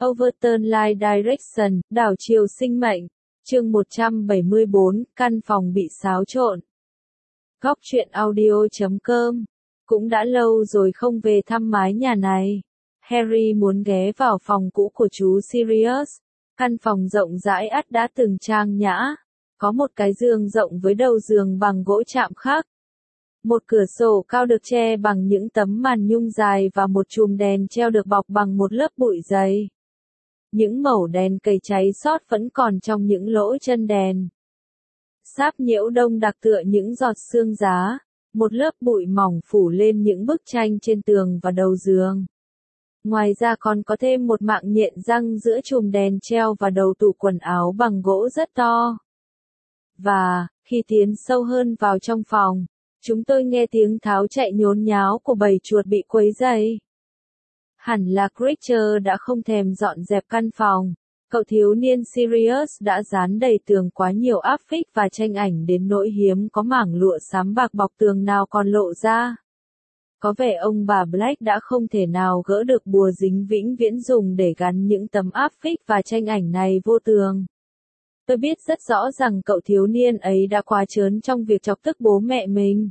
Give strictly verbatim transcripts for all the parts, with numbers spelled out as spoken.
Overturn Life Direction, đảo chiều sinh mệnh. Chương một trăm bảy mươi bốn, căn phòng bị xáo trộn. Góc truyện audio chấm com. Cũng đã lâu rồi không về thăm mái nhà này. Harry muốn ghé vào phòng cũ của chú Sirius. Căn phòng rộng rãi ắt đã từng trang nhã. Có một cái giường rộng với đầu giường bằng gỗ chạm khắc. Một cửa sổ cao được che bằng những tấm màn nhung dài và một chùm đèn treo được bọc bằng một lớp bụi dày. Những mẩu đèn cầy cháy sót vẫn còn trong những lỗ chân đèn. Sáp nhiễu đông đặc tựa những giọt sương giá, một lớp bụi mỏng phủ lên những bức tranh trên tường và đầu giường. Ngoài ra còn có thêm một mạng nhện răng giữa chùm đèn treo và đầu tủ quần áo bằng gỗ rất to. Và, khi tiến sâu hơn vào trong phòng, chúng tôi nghe tiếng tháo chạy nhốn nháo của bầy chuột bị quấy rầy. Hẳn là Creature đã không thèm dọn dẹp căn phòng. Cậu thiếu niên Sirius đã dán đầy tường quá nhiều áp phích và tranh ảnh đến nỗi hiếm có mảng lụa xám bạc bọc tường nào còn lộ ra. Có vẻ ông bà Black đã không thể nào gỡ được bùa dính vĩnh viễn dùng để gắn những tấm áp phích và tranh ảnh này vô tường. Tôi biết rất rõ rằng cậu thiếu niên ấy đã quá trớn trong việc chọc tức bố mẹ mình.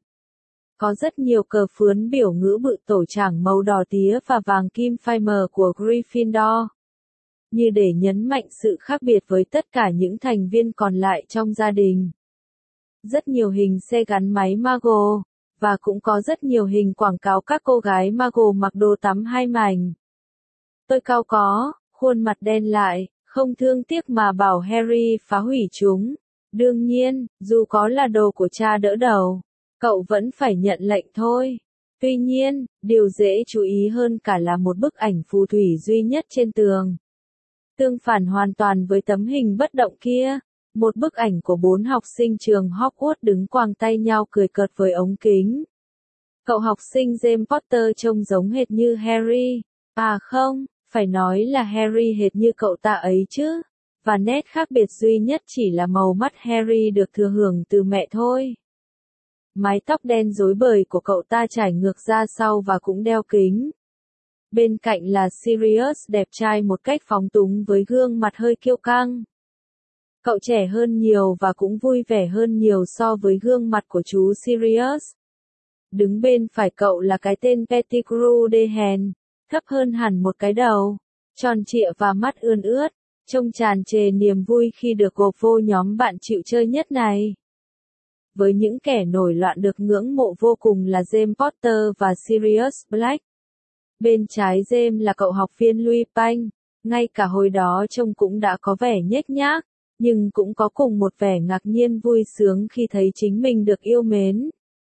Có rất nhiều cờ phướn biểu ngữ bự tổ trảng màu đỏ tía và vàng kim phai mờ của Gryffindor. Như để nhấn mạnh sự khác biệt với tất cả những thành viên còn lại trong gia đình. Rất nhiều hình xe gắn máy Muggle, và cũng có rất nhiều hình quảng cáo các cô gái Muggle mặc đồ tắm hai mảnh. Tôi cau có, khuôn mặt đen lại, không thương tiếc mà bảo Harry phá hủy chúng. Đương nhiên, dù có là đồ của cha đỡ đầu, cậu vẫn phải nhận lệnh thôi. Tuy nhiên, điều dễ chú ý hơn cả là một bức ảnh phù thủy duy nhất trên tường. Tương phản hoàn toàn với tấm hình bất động kia, một bức ảnh của bốn học sinh trường Hogwarts đứng quàng tay nhau cười cợt với ống kính. Cậu học sinh James Potter trông giống hệt như Harry. À không, phải nói là Harry hệt như cậu ta ấy chứ. Và nét khác biệt duy nhất chỉ là màu mắt Harry được thừa hưởng từ mẹ thôi. Mái tóc đen rối bời của cậu ta trải ngược ra sau và cũng đeo kính. Bên cạnh là Sirius đẹp trai một cách phóng túng với gương mặt hơi kiêu căng. Cậu trẻ hơn nhiều và cũng vui vẻ hơn nhiều so với gương mặt của chú Sirius. Đứng bên phải cậu là cái tên Pettigrew Dehen, thấp hơn hẳn một cái đầu, tròn trịa và mắt ươn ướt, trông tràn trề niềm vui khi được gộp vô nhóm bạn chịu chơi nhất này. Với những kẻ nổi loạn được ngưỡng mộ vô cùng là James Potter và Sirius Black. Bên trái James là cậu học viên Louis Panh, ngay cả hồi đó trông cũng đã có vẻ nhếch nhác, nhưng cũng có cùng một vẻ ngạc nhiên vui sướng khi thấy chính mình được yêu mến.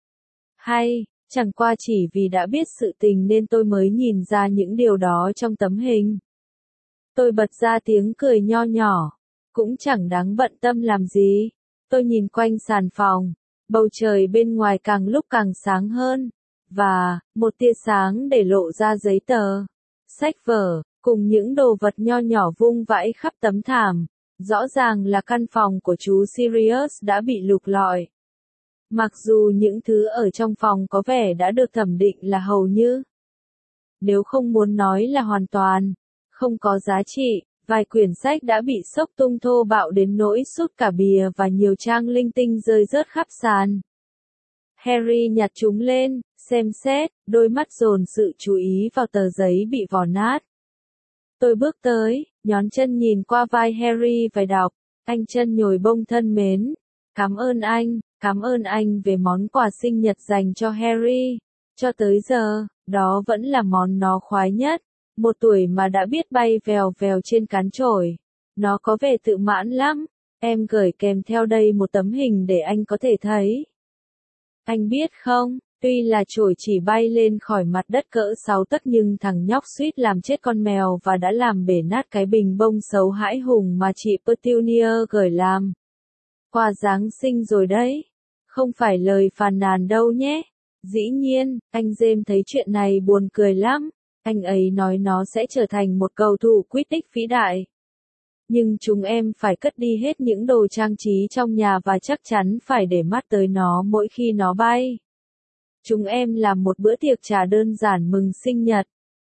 Hay, chẳng qua chỉ vì đã biết sự tình nên tôi mới nhìn ra những điều đó trong tấm hình. Tôi bật ra tiếng cười nho nhỏ, cũng chẳng đáng bận tâm làm gì. Tôi nhìn quanh sàn phòng, bầu trời bên ngoài càng lúc càng sáng hơn, và, một tia sáng để lộ ra giấy tờ, sách vở, cùng những đồ vật nho nhỏ vung vãi khắp tấm thảm. Rõ ràng là căn phòng của chú Sirius đã bị lục lọi. Mặc dù những thứ ở trong phòng có vẻ đã được thẩm định là hầu như, nếu không muốn nói là hoàn toàn, không có giá trị. Vài quyển sách đã bị xốc tung thô bạo đến nỗi sút cả bìa và nhiều trang linh tinh rơi rớt khắp sàn. Harry nhặt chúng lên, xem xét, đôi mắt dồn sự chú ý vào tờ giấy bị vò nát. Tôi bước tới, nhón chân nhìn qua vai Harry và đọc, anh chân nhồi bông thân mến. Cảm ơn anh, cảm ơn anh về món quà sinh nhật dành cho Harry. Cho tới giờ, đó vẫn là món nó khoái nhất. Một tuổi mà đã biết bay vèo vèo trên cán chổi. Nó có vẻ tự mãn lắm. Em gửi kèm theo đây một tấm hình để anh có thể thấy. Anh biết không, tuy là chổi chỉ bay lên khỏi mặt đất cỡ sáu tấc nhưng thằng nhóc suýt làm chết con mèo và đã làm bể nát cái bình bông xấu hãi hùng mà chị Petunia gửi làm. Quà Giáng sinh rồi đấy. Không phải lời phàn nàn đâu nhé. Dĩ nhiên, anh James thấy chuyện này buồn cười lắm. Anh ấy nói nó sẽ trở thành một cầu thủ Quidditch vĩ đại. Nhưng chúng em phải cất đi hết những đồ trang trí trong nhà và chắc chắn phải để mắt tới nó mỗi khi nó bay. Chúng em làm một bữa tiệc trà đơn giản mừng sinh nhật.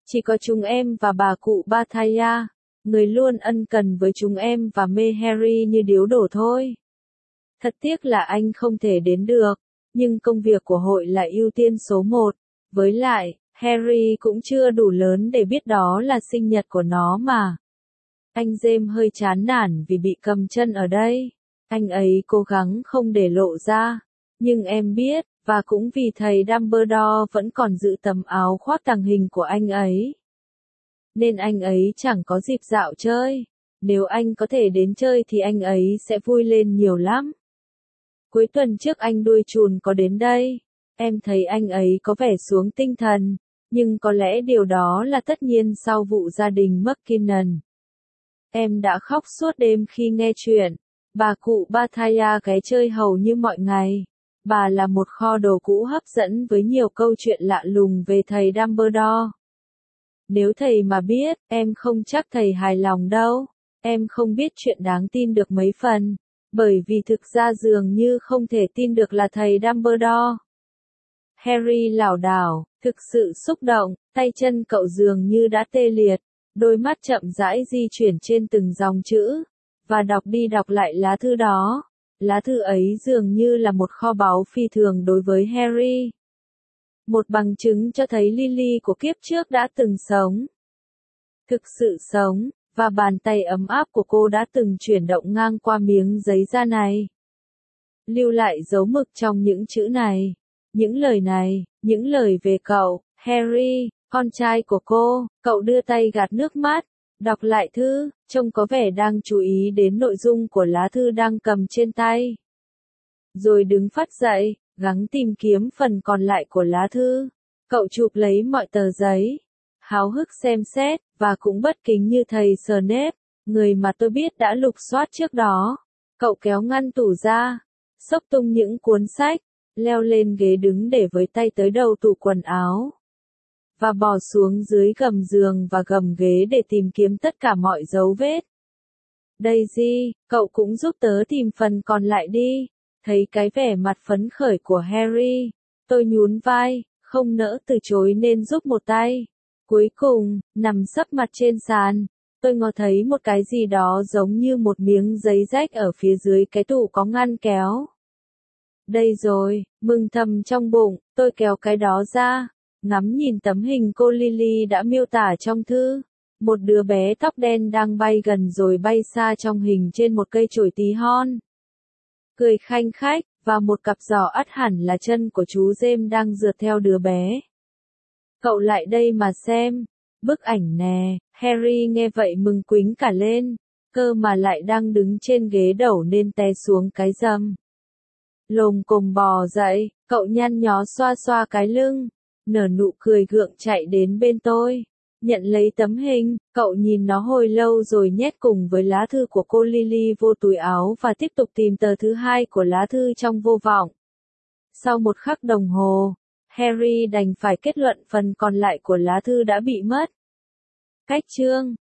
Chỉ có chúng em và bà cụ Bathaya, người luôn ân cần với chúng em và mê Harry như điếu đổ thôi. Thật tiếc là anh không thể đến được, nhưng công việc của hội là ưu tiên số một. Với lại, Harry cũng chưa đủ lớn để biết đó là sinh nhật của nó mà. Anh James hơi chán nản vì bị cầm chân ở đây. Anh ấy cố gắng không để lộ ra. Nhưng em biết, và cũng vì thầy Dumbledore vẫn còn giữ tấm áo khoác tàng hình của anh ấy. Nên anh ấy chẳng có dịp dạo chơi. Nếu anh có thể đến chơi thì anh ấy sẽ vui lên nhiều lắm. Cuối tuần trước anh đuôi chùn có đến đây. Em thấy anh ấy có vẻ xuống tinh thần, nhưng có lẽ điều đó là tất nhiên sau vụ gia đình McKinnon. Em đã khóc suốt đêm khi nghe chuyện. Bà cụ Bathaya ghé chơi hầu như mọi ngày. Bà là một kho đồ cũ hấp dẫn với nhiều câu chuyện lạ lùng về thầy Dumbledore. Nếu thầy mà biết, em không chắc thầy hài lòng đâu. Em không biết chuyện đáng tin được mấy phần, bởi vì thực ra dường như không thể tin được là thầy Dumbledore. Harry lảo đảo, thực sự xúc động, tay chân cậu dường như đã tê liệt, đôi mắt chậm rãi di chuyển trên từng dòng chữ, và đọc đi đọc lại lá thư đó. Lá thư ấy dường như là một kho báu phi thường đối với Harry. Một bằng chứng cho thấy Lily của kiếp trước đã từng sống. Thực sự sống, và bàn tay ấm áp của cô đã từng chuyển động ngang qua miếng giấy da này. Lưu lại dấu mực trong những chữ này. Những lời này, những lời về cậu, Harry, con trai của cô. Cậu đưa tay gạt nước mắt, đọc lại thư, trông có vẻ đang chú ý đến nội dung của lá thư đang cầm trên tay. Rồi đứng phắt dậy, gắng tìm kiếm phần còn lại của lá thư. Cậu chụp lấy mọi tờ giấy, háo hức xem xét, và cũng bất kính như thầy Snape, người mà tôi biết đã lục soát trước đó. Cậu kéo ngăn tủ ra, xốc tung những cuốn sách, leo lên ghế đứng để với tay tới đầu tủ quần áo, và bò xuống dưới gầm giường và gầm ghế để tìm kiếm tất cả mọi dấu vết. Daisy, cậu cũng giúp tớ tìm phần còn lại đi. Thấy cái vẻ mặt phấn khởi của Harry, tôi nhún vai, không nỡ từ chối nên giúp một tay. Cuối cùng, nằm sấp mặt trên sàn, tôi ngó thấy một cái gì đó giống như một miếng giấy rách ở phía dưới cái tủ có ngăn kéo. Đây rồi, mừng thầm trong bụng, tôi kéo cái đó ra, ngắm nhìn tấm hình cô Lily đã miêu tả trong thư. Một đứa bé tóc đen đang bay gần rồi bay xa trong hình trên một cây chổi tí hon. Cười khanh khách, và một cặp giò ắt hẳn là chân của chú James đang rượt theo đứa bé. Cậu lại đây mà xem, bức ảnh nè. Harry nghe vậy mừng quính cả lên, cơ mà lại đang đứng trên ghế đầu nên té xuống cái râm. Lồm cồm bò dậy, cậu nhăn nhó xoa xoa cái lưng, nở nụ cười gượng chạy đến bên tôi. Nhận lấy tấm hình, cậu nhìn nó hồi lâu rồi nhét cùng với lá thư của cô Lily vô túi áo và tiếp tục tìm tờ thứ hai của lá thư trong vô vọng. Sau một khắc đồng hồ, Harry đành phải kết luận phần còn lại của lá thư đã bị mất. Cách chương